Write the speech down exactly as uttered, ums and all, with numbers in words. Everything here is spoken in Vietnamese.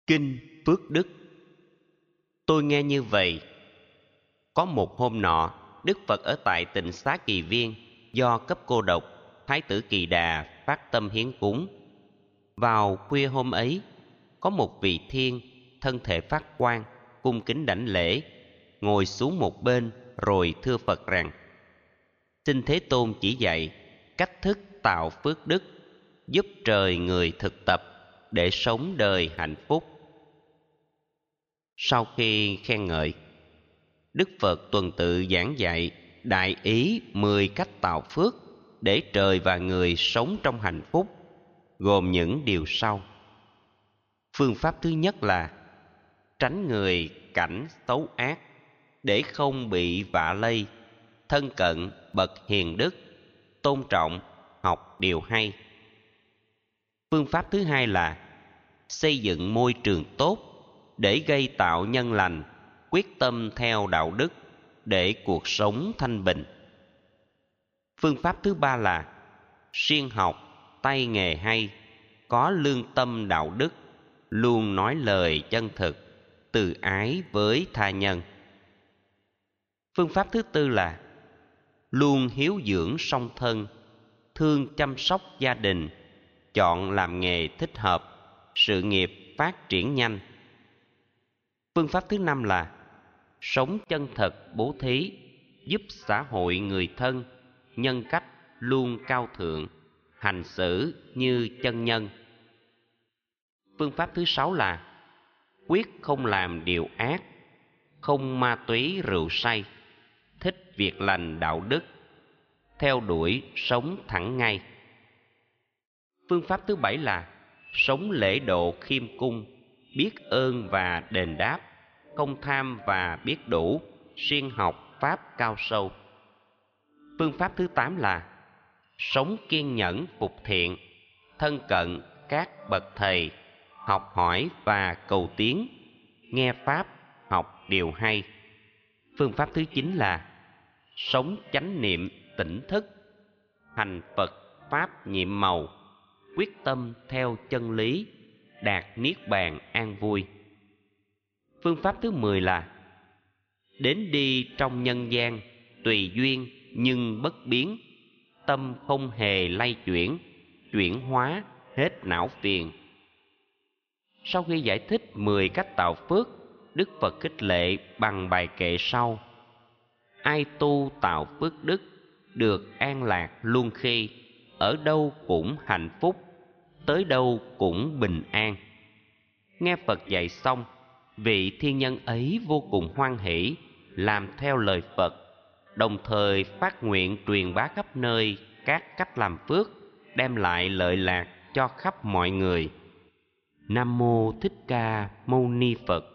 Kinh Phước Đức. Tôi nghe như vậy. Có một hôm nọ, Đức Phật ở tại tịnh Xá Kỳ Viên, do cấp cô độc, Thái tử Kỳ Đà phát tâm hiến cúng. Vào khuya hôm ấy, có một vị thiên, thân thể phát quang, cung kính đảnh lễ, ngồi xuống một bên rồi thưa Phật rằng: Xin Thế Tôn chỉ dạy cách thức tạo phước đức, giúp trời người thực tập để sống đời hạnh phúc. Sau khi khen ngợi, Đức Phật tuần tự giảng dạy đại ý mười cách tạo phước để trời và người sống trong hạnh phúc, gồm những điều sau. Phương pháp thứ nhất là tránh người cảnh xấu ác để không bị vạ lây, thân cận bậc hiền đức, tôn trọng học điều hay. Phương pháp thứ hai là xây dựng môi trường tốt để gây tạo nhân lành, quyết tâm theo đạo đức để cuộc sống thanh bình. Phương pháp thứ ba là siêng học tay nghề hay, có lương tâm đạo đức, luôn nói lời chân thực, từ ái với tha nhân. Phương pháp thứ tư là luôn hiếu dưỡng song thân, thương chăm sóc gia đình, chọn làm nghề thích hợp, sự nghiệp phát triển nhanh. Phương pháp thứ năm là sống chân thật bố thí, giúp xã hội người thân, nhân cách luôn cao thượng, hành xử như chân nhân. Phương pháp thứ sáu là quyết không làm điều ác, không ma túy rượu say, thích việc lành đạo đức, theo đuổi sống thẳng ngay. Phương pháp thứ bảy là sống lễ độ khiêm cung, biết ơn và đền đáp, không tham và biết đủ, siêng học pháp cao sâu. Phương pháp thứ tám là sống kiên nhẫn phục thiện, thân cận các bậc thầy, học hỏi và cầu tiến, nghe pháp học điều hay. Phương pháp thứ chín là sống chánh niệm tỉnh thức, hành Phật pháp nhiệm màu, quyết tâm theo chân lý, đạt niết bàn an vui. Phương pháp thứ mười là đến đi trong nhân gian, tùy duyên nhưng bất biến, tâm không hề lay chuyển, chuyển hóa hết não phiền. Sau khi giải thích mười cách tạo phước, Đức Phật khích lệ bằng bài kệ sau: ai tu tạo phước đức, được an lạc luôn khi, ở đâu cũng hạnh phúc, tới đâu cũng bình an. Nghe Phật dạy xong, vị thiên nhân ấy vô cùng hoan hỷ, làm theo lời Phật, đồng thời phát nguyện truyền bá khắp nơi các cách làm phước, đem lại lợi lạc cho khắp mọi người. Nam mô Thích Ca Mâu Ni Phật.